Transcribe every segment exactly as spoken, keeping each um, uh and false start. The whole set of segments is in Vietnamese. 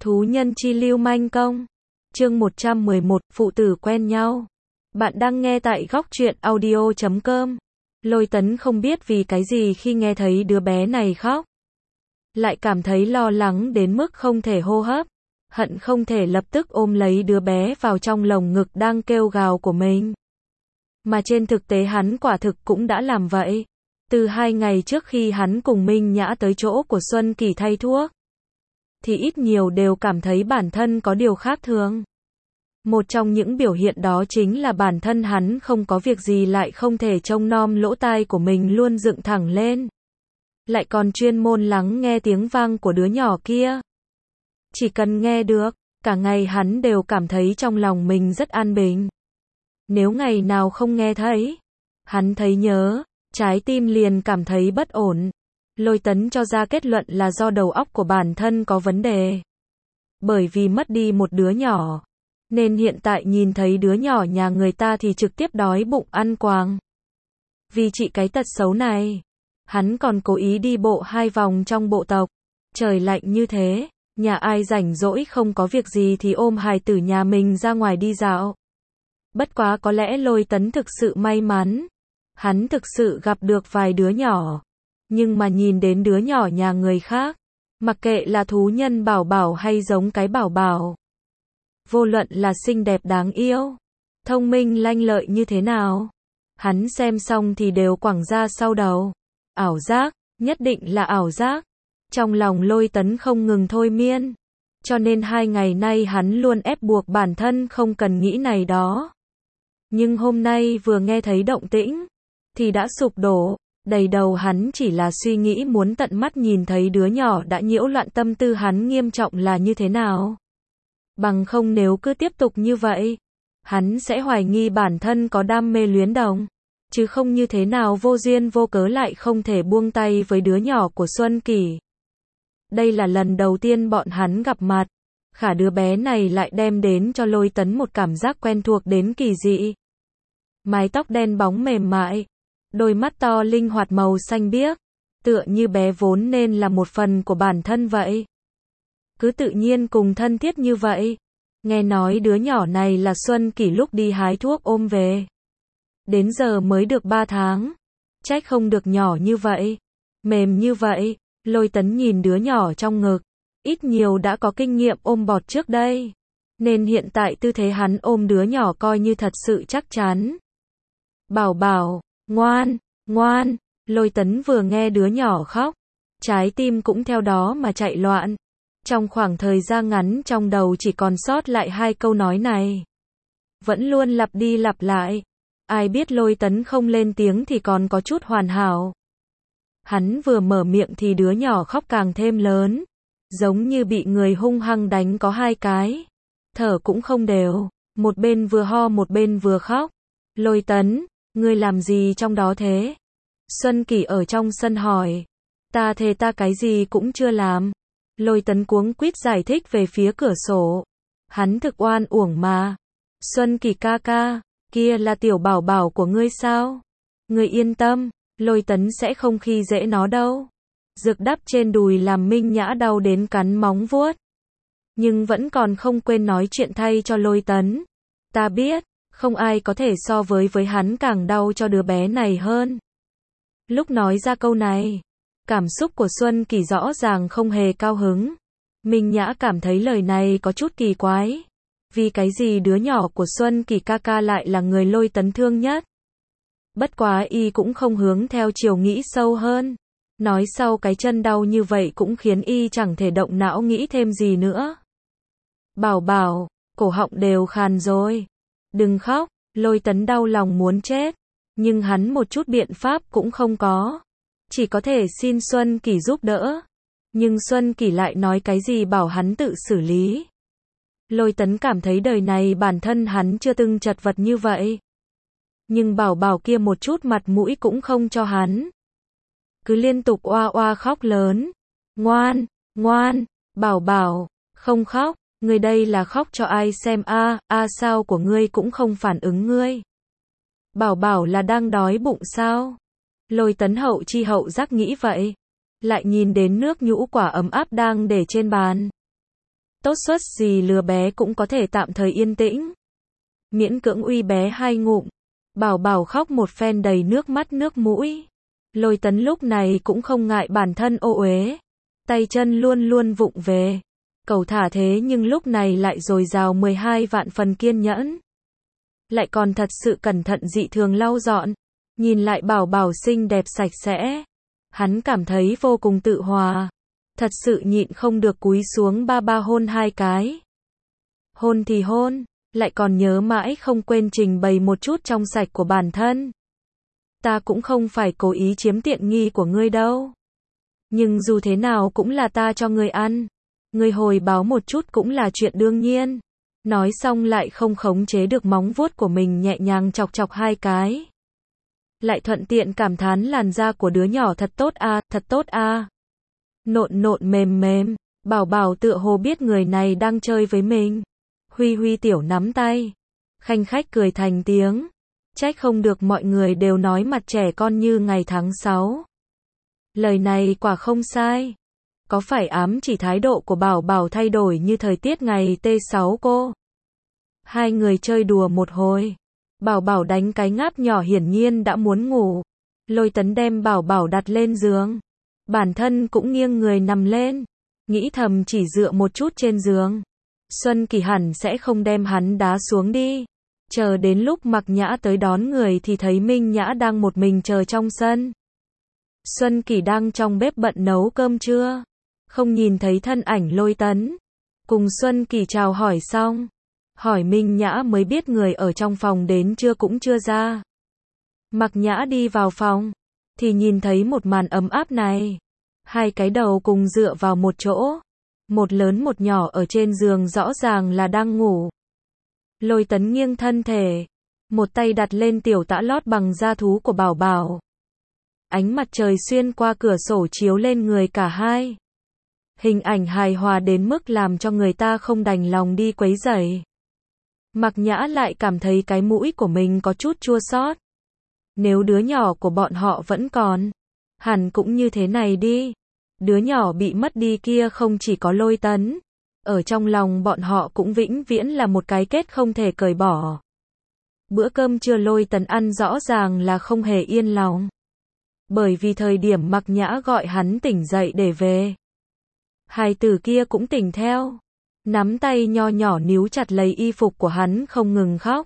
Thú nhân chi lưu manh công. Chương một trăm mười một, phụ tử quen nhau. Bạn đang nghe tại góc truyện audio chấm com. Lôi Tấn không biết vì cái gì khi nghe thấy đứa bé này khóc, lại cảm thấy lo lắng đến mức không thể hô hấp, hận không thể lập tức ôm lấy đứa bé vào trong lồng ngực đang kêu gào của mình. Mà trên thực tế hắn quả thực cũng đã làm vậy. Từ hai ngày trước khi hắn cùng Minh Nhã tới chỗ của Xuân Kỳ thay thuốc, thì ít nhiều đều cảm thấy bản thân có điều khác thường. Một trong những biểu hiện đó chính là bản thân hắn không có việc gì lại không thể trông nom lỗ tai của mình luôn dựng thẳng lên, lại còn chuyên môn lắng nghe tiếng vang của đứa nhỏ kia. Chỉ cần nghe được, cả ngày hắn đều cảm thấy trong lòng mình rất an bình. Nếu ngày nào không nghe thấy, hắn thấy nhớ, trái tim liền cảm thấy bất ổn. Lôi Tấn cho ra kết luận là do đầu óc của bản thân có vấn đề. Bởi vì mất đi một đứa nhỏ, nên hiện tại nhìn thấy đứa nhỏ nhà người ta thì trực tiếp đói bụng ăn quàng. Vì trị cái tật xấu này, hắn còn cố ý đi bộ hai vòng trong bộ tộc. Trời lạnh như thế, nhà ai rảnh rỗi không có việc gì thì ôm hài tử nhà mình ra ngoài đi dạo. Bất quá có lẽ Lôi Tấn thực sự may mắn, hắn thực sự gặp được vài đứa nhỏ. Nhưng mà nhìn đến đứa nhỏ nhà người khác, mặc kệ là thú nhân bảo bảo hay giống cái bảo bảo, vô luận là xinh đẹp đáng yêu, thông minh lanh lợi như thế nào, hắn xem xong thì đều quẳng ra sau đầu. Ảo giác, nhất định là ảo giác. Trong lòng Lôi Tấn không ngừng thôi miên, cho nên hai ngày nay hắn luôn ép buộc bản thân không cần nghĩ này đó. Nhưng hôm nay vừa nghe thấy động tĩnh, thì đã sụp đổ. Đầy đầu hắn chỉ là suy nghĩ muốn tận mắt nhìn thấy đứa nhỏ đã nhiễu loạn tâm tư hắn nghiêm trọng là như thế nào. Bằng không nếu cứ tiếp tục như vậy, hắn sẽ hoài nghi bản thân có đam mê luyến đồng, chứ không như thế nào vô duyên vô cớ lại không thể buông tay với đứa nhỏ của Xuân Kỳ. Đây là lần đầu tiên bọn hắn gặp mặt, khả đứa bé này lại đem đến cho Lôi Tấn một cảm giác quen thuộc đến kỳ dị. Mái tóc đen bóng mềm mại, đôi mắt to linh hoạt màu xanh biếc, tựa như bé vốn nên là một phần của bản thân vậy. Cứ tự nhiên cùng thân thiết như vậy. Nghe nói đứa nhỏ này là Xuân Kỳ lúc đi hái thuốc ôm về. Đến giờ mới được ba tháng. Trách không được nhỏ như vậy, mềm như vậy. Lôi Tấn nhìn đứa nhỏ trong ngực, ít nhiều đã có kinh nghiệm ôm bọt trước đây, nên hiện tại tư thế hắn ôm đứa nhỏ coi như thật sự chắc chắn. Bảo bảo, ngoan, ngoan. Lôi Tấn vừa nghe đứa nhỏ khóc, trái tim cũng theo đó mà chạy loạn. Trong khoảng thời gian ngắn trong đầu chỉ còn sót lại hai câu nói này, vẫn luôn lặp đi lặp lại. Ai biết Lôi Tấn không lên tiếng thì còn có chút hoàn hảo. Hắn vừa mở miệng thì đứa nhỏ khóc càng thêm lớn, giống như bị người hung hăng đánh có hai cái. Thở cũng không đều, một bên vừa ho một bên vừa khóc. Lôi Tấn, ngươi làm gì trong đó thế? Xuân Kỳ ở trong sân hỏi. Ta thề ta cái gì cũng chưa làm. Lôi Tấn cuống quýt giải thích về phía cửa sổ. Hắn thực oan uổng mà. Xuân Kỳ ca ca, kia là tiểu bảo bảo của ngươi sao? Ngươi yên tâm, Lôi Tấn sẽ không khi dễ nó đâu. Rực đắp trên đùi làm Minh Nhã đau đến cắn móng vuốt, nhưng vẫn còn không quên nói chuyện thay cho Lôi Tấn. Ta biết, không ai có thể so với với hắn càng đau cho đứa bé này hơn. Lúc nói ra câu này, cảm xúc của Xuân Kỳ rõ ràng không hề cao hứng. Minh Nhã cảm thấy lời này có chút kỳ quái. Vì cái gì đứa nhỏ của Xuân Kỳ ca ca lại là người Lôi Tấn thương nhất? Bất quá y cũng không hướng theo chiều nghĩ sâu hơn. Nói sau cái chân đau như vậy cũng khiến y chẳng thể động não nghĩ thêm gì nữa. Bảo bảo, cổ họng đều khàn rồi. Đừng khóc. Lôi Tấn đau lòng muốn chết, nhưng hắn một chút biện pháp cũng không có. Chỉ có thể xin Xuân Kỳ giúp đỡ. Nhưng Xuân Kỳ lại nói cái gì bảo hắn tự xử lý. Lôi Tấn cảm thấy đời này bản thân hắn chưa từng chật vật như vậy. Nhưng bảo bảo kia một chút mặt mũi cũng không cho hắn. Cứ liên tục oa oa khóc lớn. Ngoan, ngoan, bảo bảo, không khóc. Ngươi đây là khóc cho ai xem a? A à, sao của ngươi cũng không phản ứng ngươi? Bảo bảo là đang đói bụng sao? Lôi Tấn hậu chi hậu giác nghĩ vậy, lại nhìn đến nước nhũ quả ấm áp đang để trên bàn. tốt suất gì lừa bé cũng có thể tạm thời yên tĩnh. Miễn cưỡng uy bé hai ngụm. Bảo Bảo khóc một phen đầy nước mắt nước mũi. Lôi Tấn lúc này cũng không ngại bản thân ô uế. Tay chân luôn luôn vụng về. Cầu thả thế nhưng lúc này lại dồi dào mười hai vạn phần kiên nhẫn. Lại còn thật sự cẩn thận dị thường lau dọn. Nhìn lại Bảo Bảo xinh đẹp sạch sẽ. Hắn cảm thấy vô cùng tự hòa. Thật sự nhịn không được cúi xuống ba ba hôn hai cái. Hôn thì hôn, lại còn nhớ mãi không quên trình bày một chút trong sạch của bản thân. Ta cũng không phải cố ý chiếm tiện nghi của ngươi đâu. Nhưng dù thế nào cũng là ta cho ngươi ăn. Ngươi hồi báo một chút cũng là chuyện đương nhiên. Nói xong lại không khống chế được móng vuốt của mình nhẹ nhàng chọc chọc hai cái. Lại thuận tiện cảm thán làn da của đứa nhỏ thật tốt a, à, thật tốt a. À. Nộn nộn mềm mềm, Bảo Bảo tựa hồ biết người này đang chơi với mình. Huy huy tiểu nắm tay. Khanh khách cười thành tiếng. Trách không được mọi người đều nói mặt trẻ con như ngày tháng sáu. Lời này quả không sai. Có phải ám chỉ thái độ của Bảo Bảo thay đổi như thời tiết ngày T sáu cô? Hai người chơi đùa một hồi. Bảo Bảo đánh cái ngáp nhỏ hiển nhiên đã muốn ngủ. Lôi Tấn đem Bảo Bảo đặt lên giường. Bản thân cũng nghiêng người nằm lên. Nghĩ thầm chỉ dựa một chút trên giường. Xuân Kỳ hẳn sẽ không đem hắn đá xuống đi. Chờ đến lúc Mặc Nhã tới đón người thì thấy Minh Nhã đang một mình chờ trong sân. Xuân Kỳ đang trong bếp bận nấu cơm trưa. Không nhìn thấy thân ảnh Lôi Tấn. Cùng Xuân Kỳ chào hỏi xong. Hỏi Minh Nhã mới biết người ở trong phòng đến chưa cũng chưa ra. Mặc Nhã đi vào phòng. Thì nhìn thấy một màn ấm áp này. Hai cái đầu cùng dựa vào một chỗ. Một lớn một nhỏ ở trên giường rõ ràng là đang ngủ. Lôi Tấn nghiêng thân thể. Một tay đặt lên tiểu tã lót bằng da thú của Bảo Bảo. Ánh mặt trời xuyên qua cửa sổ chiếu lên người cả hai. Hình ảnh hài hòa đến mức làm cho người ta không đành lòng đi quấy rầy. Mặc Nhã lại cảm thấy cái mũi của mình có chút chua xót. Nếu đứa nhỏ của bọn họ vẫn còn, hẳn cũng như thế này đi. Đứa nhỏ bị mất đi kia không chỉ có Lôi Tấn. Ở trong lòng bọn họ cũng vĩnh viễn là một cái kết không thể cởi bỏ. Bữa cơm trưa Lôi Tấn ăn rõ ràng là không hề yên lòng. Bởi vì thời điểm Mặc Nhã gọi hắn tỉnh dậy để về. Hài tử kia cũng tỉnh theo. Nắm tay nho nhỏ níu chặt lấy y phục của hắn không ngừng khóc.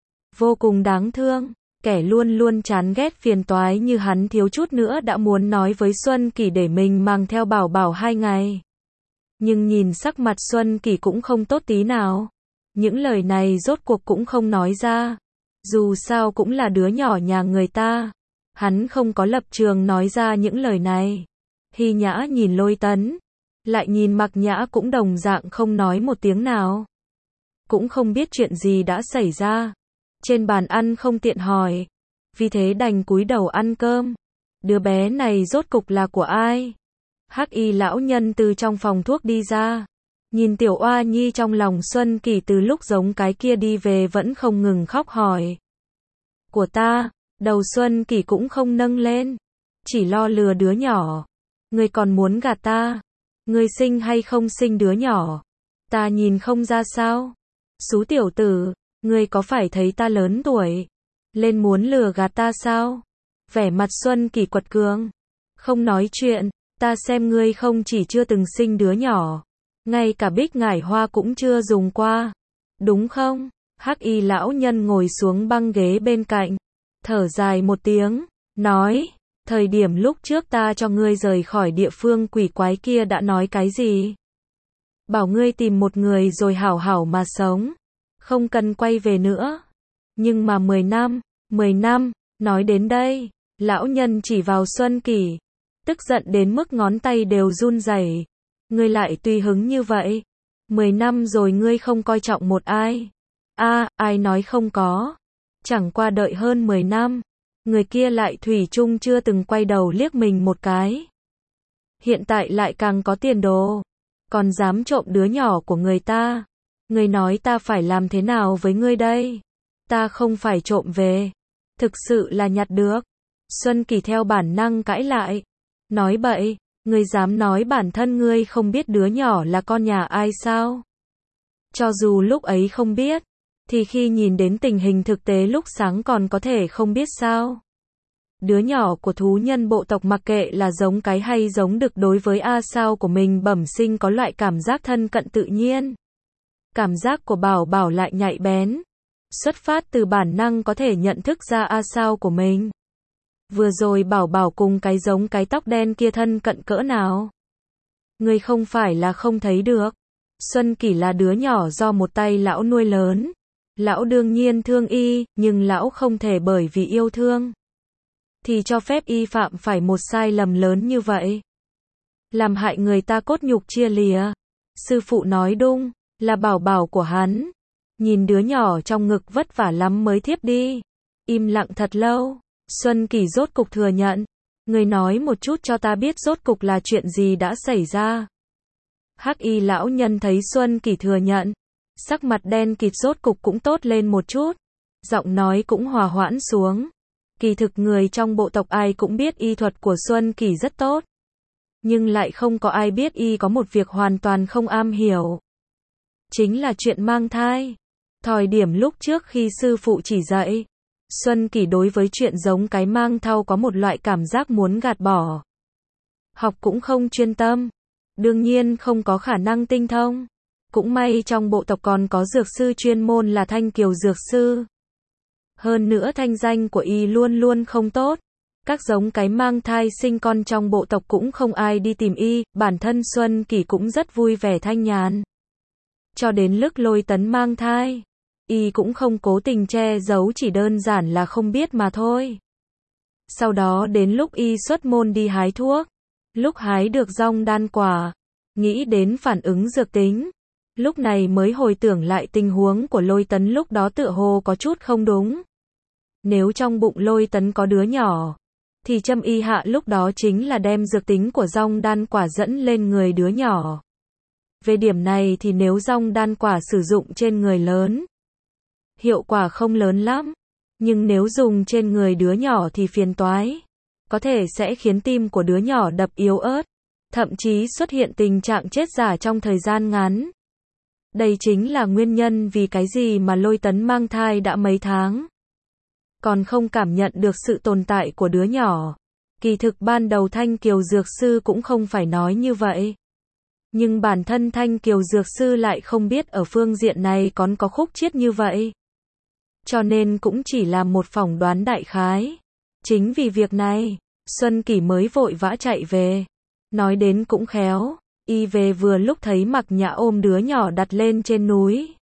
Vô cùng đáng thương. Kẻ luôn luôn chán ghét phiền toái như hắn thiếu chút nữa đã muốn nói với Xuân Kỳ để mình mang theo Bảo Bảo hai ngày. Nhưng nhìn sắc mặt Xuân Kỳ cũng không tốt tí nào. Những lời này rốt cuộc cũng không nói ra. Dù sao cũng là đứa nhỏ nhà người ta. Hắn không có lập trường nói ra những lời này. Hy Nhã nhìn Lôi Tấn. Lại nhìn Mặc Nhã cũng đồng dạng không nói một tiếng nào. Cũng không biết chuyện gì đã xảy ra. Trên bàn ăn không tiện hỏi. Vì thế đành cúi đầu ăn cơm. Đứa bé này rốt cục là của ai? Hắc y lão nhân từ trong phòng thuốc đi ra. Nhìn tiểu oa nhi trong lòng Xuân Kỳ từ lúc giống cái kia đi về vẫn không ngừng khóc hỏi. Của ta, đầu Xuân Kỳ cũng không nâng lên. Chỉ lo lừa đứa nhỏ. Ngươi còn muốn gạt ta? Ngươi sinh hay không sinh đứa nhỏ? Ta nhìn không ra sao? Xú tiểu tử, ngươi có phải thấy ta lớn tuổi? Lên muốn lừa gạt ta sao? Vẻ mặt Xuân Kỳ quật cường. Không nói chuyện, ta xem ngươi không chỉ chưa từng sinh đứa nhỏ. Ngay cả bích ngải hoa cũng chưa dùng qua. Đúng không? Hắc y lão nhân ngồi xuống băng ghế bên cạnh. Thở dài một tiếng. Nói. Thời điểm lúc trước ta cho ngươi rời khỏi địa phương quỷ quái kia đã nói cái gì? Bảo ngươi tìm một người rồi hảo hảo mà sống. Không cần quay về nữa. Nhưng mà mười năm, mười năm, nói đến đây, lão nhân chỉ vào Xuân Kỳ. Tức giận đến mức ngón tay đều run rẩy. Ngươi lại tùy hứng như vậy. Mười năm rồi ngươi không coi trọng một ai. A, à, ai nói không có. Chẳng qua đợi hơn mười năm. Người kia lại thủy chung chưa từng quay đầu liếc mình một cái. Hiện tại lại càng có tiền đồ. Còn dám trộm đứa nhỏ của người ta. Ngươi nói ta phải làm thế nào với ngươi đây? Ta không phải trộm về. Thực sự là nhặt được. Xuân Kỳ theo bản năng cãi lại. Nói bậy, Ngươi dám nói bản thân ngươi không biết đứa nhỏ là con nhà ai sao? Cho dù lúc ấy không biết, thì khi nhìn đến tình hình thực tế lúc sáng còn có thể không biết sao? Đứa nhỏ của thú nhân bộ tộc mặc kệ là giống cái hay giống đực đối với A Sao của mình bẩm sinh có loại cảm giác thân cận tự nhiên. Cảm giác của Bảo Bảo lại nhạy bén. Xuất phát từ bản năng có thể nhận thức ra A Sao của mình. Vừa rồi Bảo Bảo cùng cái giống cái tóc đen kia thân cận cỡ nào? Ngươi không phải là không thấy được. Xuân Kỷ là đứa nhỏ do một tay lão nuôi lớn. Lão đương nhiên thương y, nhưng lão không thể bởi vì yêu thương thì cho phép y phạm phải một sai lầm lớn như vậy. Làm hại người ta cốt nhục chia lìa. Sư phụ nói đúng, là Bảo Bảo của hắn. Nhìn đứa nhỏ trong ngực vất vả lắm mới thiếp đi. Im lặng thật lâu, Xuân Kỷ rốt cục thừa nhận. Người nói một chút cho ta biết rốt cục là chuyện gì đã xảy ra. Hắc y lão nhân thấy Xuân Kỷ thừa nhận, sắc mặt đen kịt rốt cục cũng tốt lên một chút. Giọng nói cũng hòa hoãn xuống. Kỳ thực người trong bộ tộc ai cũng biết y thuật của Xuân Kỷ rất tốt. Nhưng lại không có ai biết y có một việc hoàn toàn không am hiểu. Chính là chuyện mang thai. Thời điểm lúc trước khi sư phụ chỉ dạy, Xuân Kỷ đối với chuyện giống cái mang thai có một loại cảm giác muốn gạt bỏ. Học cũng không chuyên tâm. Đương nhiên không có khả năng tinh thông. Cũng may trong bộ tộc còn có dược sư chuyên môn là Thanh Kiều dược sư. Hơn nữa thanh danh của y luôn luôn không tốt. Các giống cái mang thai sinh con trong bộ tộc cũng không ai đi tìm y, bản thân Xuân Kỷ cũng rất vui vẻ thanh nhàn. Cho đến lúc Lôi Tấn mang thai, y cũng không cố tình che giấu, chỉ đơn giản là không biết mà thôi. Sau đó đến lúc y xuất môn đi hái thuốc, lúc hái được dong đan quả, nghĩ đến phản ứng dược tính, lúc này mới hồi tưởng lại tình huống của Lôi Tấn lúc đó tựa hồ có chút không đúng. Nếu trong bụng Lôi Tấn có đứa nhỏ, thì châm y hạ lúc đó chính là đem dược tính của dong đan quả dẫn lên người đứa nhỏ. Về điểm này thì nếu dong đan quả sử dụng trên người lớn, hiệu quả không lớn lắm. Nhưng nếu dùng trên người đứa nhỏ thì phiền toái. Có thể sẽ khiến tim của đứa nhỏ đập yếu ớt, thậm chí xuất hiện tình trạng chết giả trong thời gian ngắn. Đây chính là nguyên nhân vì cái gì mà Lôi Tấn mang thai đã mấy tháng, còn không cảm nhận được sự tồn tại của đứa nhỏ. Kỳ thực ban đầu Thanh Kiều dược sư cũng không phải nói như vậy. Nhưng bản thân Thanh Kiều dược sư lại không biết ở phương diện này còn có khúc chiết như vậy. Cho nên cũng chỉ là một phỏng đoán đại khái. Chính vì việc này, Xuân Kỷ mới vội vã chạy về. Nói đến cũng khéo, y về vừa lúc thấy Mặc Nhã ôm đứa nhỏ đặt lên trên núi.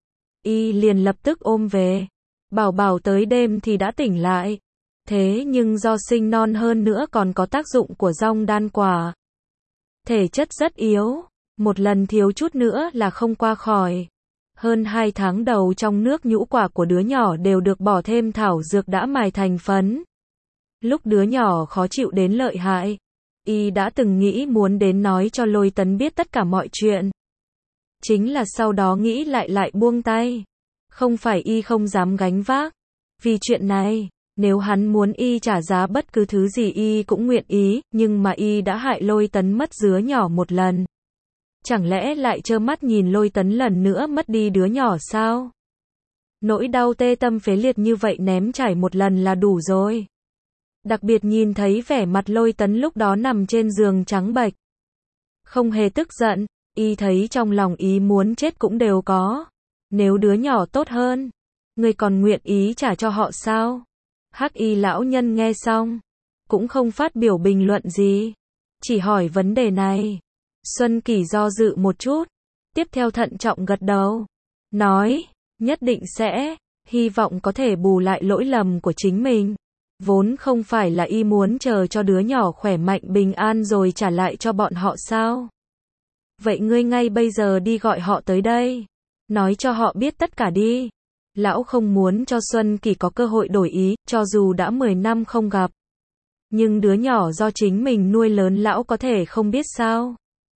Y liền lập tức ôm về. Bảo Bảo tới đêm thì đã tỉnh lại. Thế nhưng do sinh non hơn nữa còn có tác dụng của dong đan quả. Thể chất rất yếu, một lần thiếu chút nữa là không qua khỏi. Hơn hai tháng đầu trong nước nhũ quả của đứa nhỏ đều được bỏ thêm thảo dược đã mài thành phấn. Lúc đứa nhỏ khó chịu đến lợi hại, y đã từng nghĩ muốn đến nói cho Lôi Tấn biết tất cả mọi chuyện. Chính là sau đó nghĩ lại lại buông tay. Không phải y không dám gánh vác. Vì chuyện này, nếu hắn muốn y trả giá bất cứ thứ gì y cũng nguyện ý, nhưng mà y đã hại Lôi Tấn mất đứa nhỏ một lần. Chẳng lẽ lại trơ mắt nhìn Lôi Tấn lần nữa mất đi đứa nhỏ sao? Nỗi đau tê tâm phế liệt như vậy ném trải một lần là đủ rồi. Đặc biệt nhìn thấy vẻ mặt Lôi Tấn lúc đó nằm trên giường trắng bệch, không hề tức giận, y thấy trong lòng ý muốn chết cũng đều có. Nếu đứa nhỏ tốt hơn, ngươi còn nguyện ý trả cho họ sao? Hắc y lão nhân nghe xong, cũng không phát biểu bình luận gì, chỉ hỏi vấn đề này. Xuân Kỷ do dự một chút, tiếp theo thận trọng gật đầu, nói, nhất định sẽ, hy vọng có thể bù lại lỗi lầm của chính mình. Vốn không phải là y muốn chờ cho đứa nhỏ khỏe mạnh bình an rồi trả lại cho bọn họ sao? Vậy ngươi ngay bây giờ đi gọi họ tới đây, nói cho họ biết tất cả đi. Lão không muốn cho Xuân Kỷ có cơ hội đổi ý, cho dù đã mười năm không gặp. Nhưng đứa nhỏ do chính mình nuôi lớn lão có thể không biết sao?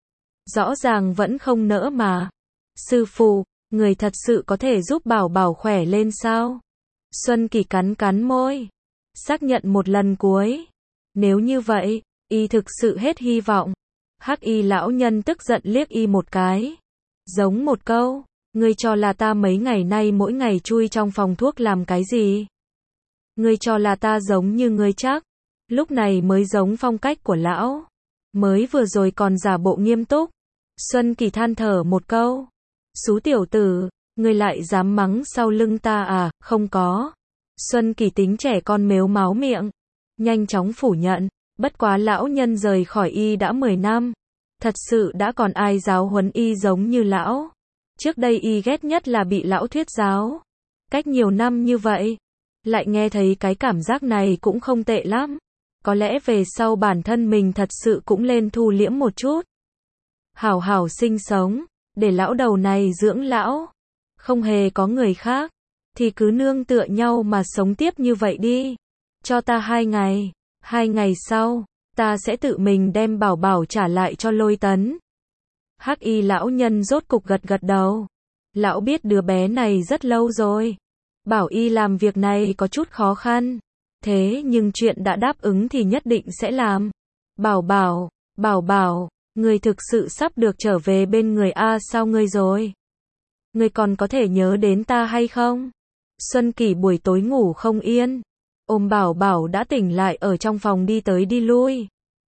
Rõ ràng vẫn không nỡ mà. Sư phụ, người thật sự có thể giúp Bảo Bảo khỏe lên sao? Xuân Kỷ cắn cắn môi, xác nhận một lần cuối. Nếu như vậy, Y thực sự hết hy vọng. Hắc y lão nhân tức giận liếc y một cái. Giống một câu, ngươi cho là ta mấy ngày nay mỗi ngày chui trong phòng thuốc làm cái gì? Ngươi cho là ta giống như ngươi chắc? Lúc này mới giống phong cách của lão. Mới vừa rồi còn giả bộ nghiêm túc. Xuân Kỳ than thở một câu. Xú tiểu tử, ngươi lại dám mắng sau lưng ta à? Không có. Xuân Kỳ tính trẻ con mếu máo miệng. Nhanh chóng phủ nhận. Bất quá lão nhân rời khỏi y đã mười năm. Thật sự đã còn ai giáo huấn y giống như lão. Trước đây y ghét nhất là bị lão thuyết giáo. Cách nhiều năm như vậy, lại nghe thấy cái cảm giác này cũng không tệ lắm. Có lẽ về sau bản thân mình thật sự cũng lên thu liễm một chút. Hảo hảo sinh sống, để lão đầu này dưỡng lão. Không hề có người khác, thì cứ nương tựa nhau mà sống tiếp như vậy đi. Cho ta hai ngày, hai ngày sau, ta sẽ tự mình đem Bảo Bảo trả lại cho Lôi Tấn. Hắc y lão nhân rốt cục gật gật đầu. Lão biết đứa bé này rất lâu rồi. Bảo y làm việc này có chút khó khăn. Thế nhưng chuyện đã đáp ứng thì nhất định sẽ làm. Bảo Bảo, Bảo Bảo, ngươi thực sự sắp được trở về bên người A sao ngươi rồi? Ngươi còn có thể nhớ đến ta hay không? Xuân Kỳ buổi tối ngủ không yên. Ôm Bảo Bảo đã tỉnh lại ở trong phòng đi tới đi lui.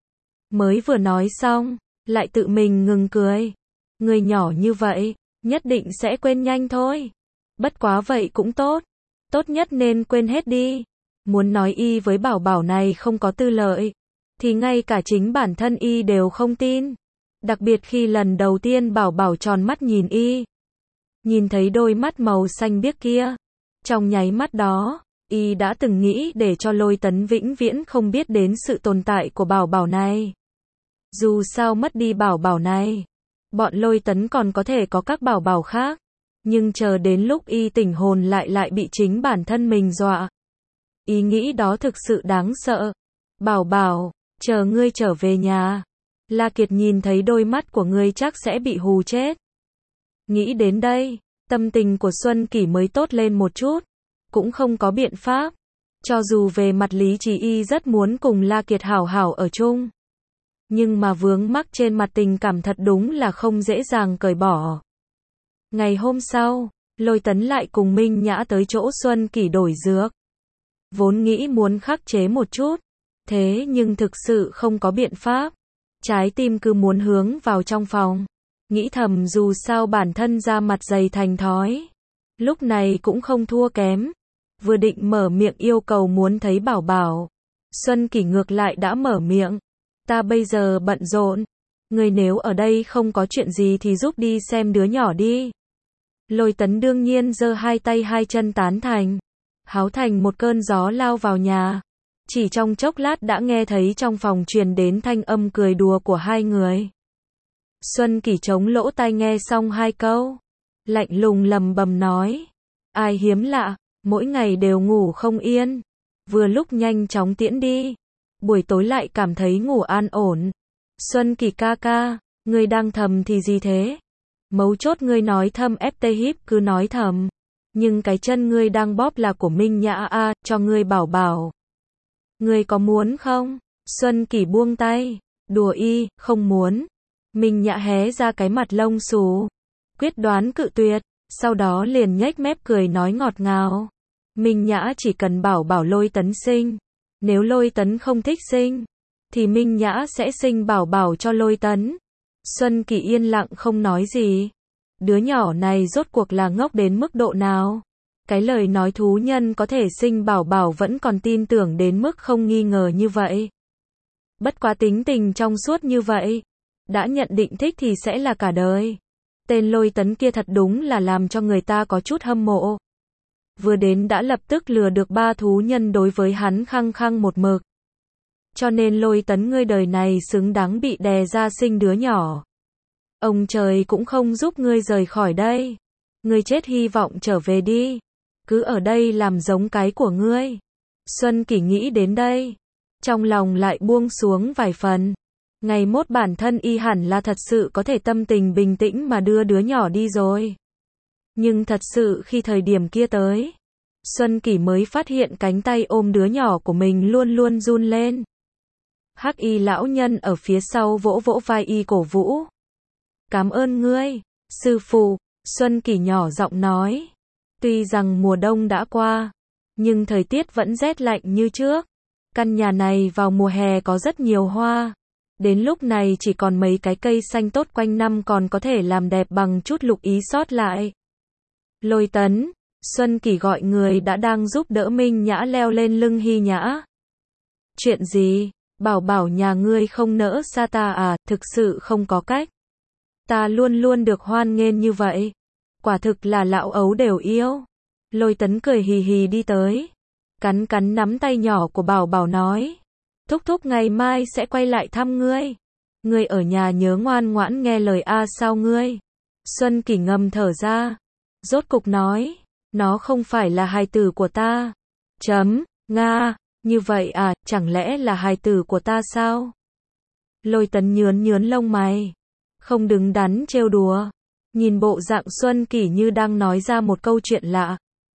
Mới vừa nói xong, lại tự mình ngừng cười. Người nhỏ như vậy, nhất định sẽ quên nhanh thôi. Bất quá vậy cũng tốt. Tốt nhất nên quên hết đi. Muốn nói y với Bảo Bảo này không có tư lợi, thì ngay cả chính bản thân y đều không tin. Đặc biệt khi lần đầu tiên Bảo Bảo tròn mắt nhìn y. Nhìn thấy đôi mắt màu xanh biếc kia. Trong nháy mắt đó, y đã từng nghĩ để cho Lôi Tấn vĩnh viễn không biết đến sự tồn tại của Bảo Bảo này. Dù sao mất đi Bảo Bảo này, bọn Lôi Tấn còn có thể có các Bảo Bảo khác. Nhưng chờ đến lúc y tỉnh hồn lại lại bị chính bản thân mình dọa. Ý nghĩ đó thực sự đáng sợ. Bảo Bảo, chờ ngươi trở về nhà. La Kiệt nhìn thấy đôi mắt của ngươi chắc sẽ bị hù chết. Nghĩ đến đây, tâm tình của Xuân Kỳ mới tốt lên một chút. Cũng không có biện pháp. Cho dù về mặt lý trí y rất muốn cùng La Kiệt hảo hảo ở chung. Nhưng mà vướng mắc trên mặt tình cảm thật đúng là không dễ dàng cởi bỏ. Ngày hôm sau, Lôi Tấn lại cùng Minh Nhã tới chỗ Xuân Kỳ đổi dược. Vốn nghĩ muốn khắc chế một chút. Thế nhưng thực sự không có biện pháp. Trái tim cứ muốn hướng vào trong phòng. Nghĩ thầm dù sao bản thân da mặt dày thành thói. Lúc này cũng không thua kém. Vừa định mở miệng yêu cầu muốn thấy Bảo Bảo. Xuân Kỳ ngược lại đã mở miệng. Ta bây giờ bận rộn. Người nếu ở đây không có chuyện gì thì giúp đi xem đứa nhỏ đi. Lôi Tấn đương nhiên giơ hai tay hai chân tán thành. Háo thành một cơn gió lao vào nhà. Chỉ trong chốc lát đã nghe thấy trong phòng truyền đến thanh âm cười đùa của hai người. Xuân Kỳ chống lỗ tai nghe xong hai câu. Lạnh lùng lầm bầm nói. Ai hiếm lạ, mỗi ngày đều ngủ không yên. Vừa lúc nhanh chóng tiễn đi. Buổi tối lại cảm thấy ngủ an ổn. Xuân Kỳ ca ca, ngươi đang thầm thì gì thế? Mấu chốt ngươi nói thầm ép tê híp cứ nói thầm. Nhưng cái chân ngươi đang bóp là của Minh Nhã a, cho ngươi Bảo Bảo. Ngươi có muốn không? Xuân Kỳ buông tay. Đùa y, không muốn. Minh Nhã hé ra cái mặt lông xù. Quyết đoán cự tuyệt. Sau đó liền nhếch mép cười nói ngọt ngào. Minh Nhã chỉ cần Bảo Bảo Lôi Tấn sinh. Nếu Lôi Tấn không thích sinh, thì Minh Nhã sẽ sinh Bảo Bảo cho Lôi Tấn. Xuân Kỳ yên lặng không nói gì. Đứa nhỏ này rốt cuộc là ngốc đến mức độ nào? Cái lời nói thú nhân có thể sinh Bảo Bảo vẫn còn tin tưởng đến mức không nghi ngờ như vậy. Bất quá tính tình trong suốt như vậy. Đã nhận định thích thì sẽ là cả đời. Tên Lôi Tấn kia thật đúng là làm cho người ta có chút hâm mộ. Vừa đến đã lập tức lừa được ba thú nhân đối với hắn khăng khăng một mực. Cho nên Lôi Tấn ngươi đời này xứng đáng bị đè ra sinh đứa nhỏ. Ông trời cũng không giúp ngươi rời khỏi đây. Ngươi chết hy vọng trở về đi. Cứ ở đây làm giống cái của ngươi. Xuân Kỳ nghĩ đến đây. Trong lòng lại buông xuống vài phần. Ngày mốt bản thân y hẳn là thật sự có thể tâm tình bình tĩnh mà đưa đứa nhỏ đi rồi. Nhưng thật sự khi thời điểm kia tới, Xuân Kỳ mới phát hiện cánh tay ôm đứa nhỏ của mình luôn luôn run lên. Hắc y lão nhân ở phía sau vỗ vỗ vai y cổ vũ. Cảm ơn ngươi, sư phụ, Xuân Kỳ nhỏ giọng nói. Tuy rằng mùa đông đã qua, nhưng thời tiết vẫn rét lạnh như trước. Căn nhà này vào mùa hè có rất nhiều hoa. Đến lúc này chỉ còn mấy cái cây xanh tốt quanh năm còn có thể làm đẹp bằng chút lục ý sót lại. Lôi Tấn, Xuân Kỳ gọi người đã đang giúp đỡ Minh Nhã leo lên lưng Hy Nhã. Chuyện gì? Bảo bảo nhà ngươi không nỡ xa ta à? Thực sự không có cách. Ta luôn luôn được hoan nghênh như vậy. Quả thực là lão ấu đều yêu. Lôi Tấn cười hì hì đi tới. Cắn cắn nắm tay nhỏ của bảo bảo nói. Thúc thúc ngày mai sẽ quay lại thăm ngươi. Ngươi ở nhà nhớ ngoan ngoãn nghe lời a sao ngươi. Xuân Kỳ ngầm thở ra. Rốt cục nói. Nó không phải là hài tử của ta. Chấm, Nga, như vậy à, chẳng lẽ là hài tử của ta sao? Lôi Tấn nhướn nhướn lông mày. Không đứng đắn trêu đùa. Nhìn bộ dạng Xuân Kỳ như đang nói ra một câu chuyện lạ.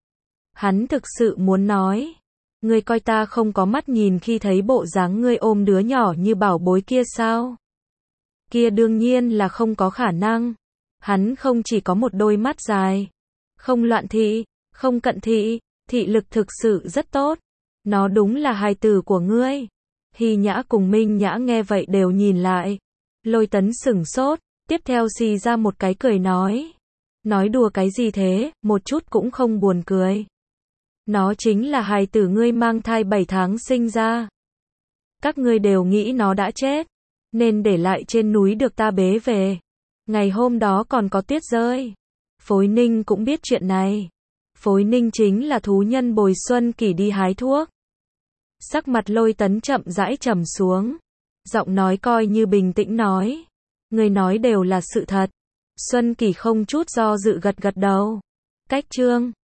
Hắn thực sự muốn nói. Ngươi coi ta không có mắt nhìn khi thấy bộ dáng ngươi ôm đứa nhỏ như bảo bối kia sao? Kia đương nhiên là không có khả năng. Hắn không chỉ có một đôi mắt dài. Không loạn thị, không cận thị, thị lực thực sự rất tốt. Nó đúng là hài tử của ngươi. Hy Nhã cùng Minh Nhã nghe vậy đều nhìn lại. Lôi Tấn sửng sốt, tiếp theo xì ra một cái cười nói. Nói đùa cái gì thế, một chút cũng không buồn cười. Nó chính là hài tử ngươi mang thai bảy tháng sinh ra. Các ngươi đều nghĩ nó đã chết, nên để lại trên núi được ta bế về. Ngày hôm đó còn có tuyết rơi. Phối Ninh cũng biết chuyện này. Phối Ninh chính là thú nhân bồi Xuân Kỳ đi hái thuốc. Sắc mặt Lôi Tấn chậm rãi trầm xuống. Giọng nói coi như bình tĩnh nói. Người nói đều là sự thật. Xuân Kỳ không chút do dự gật gật đầu. Cách chương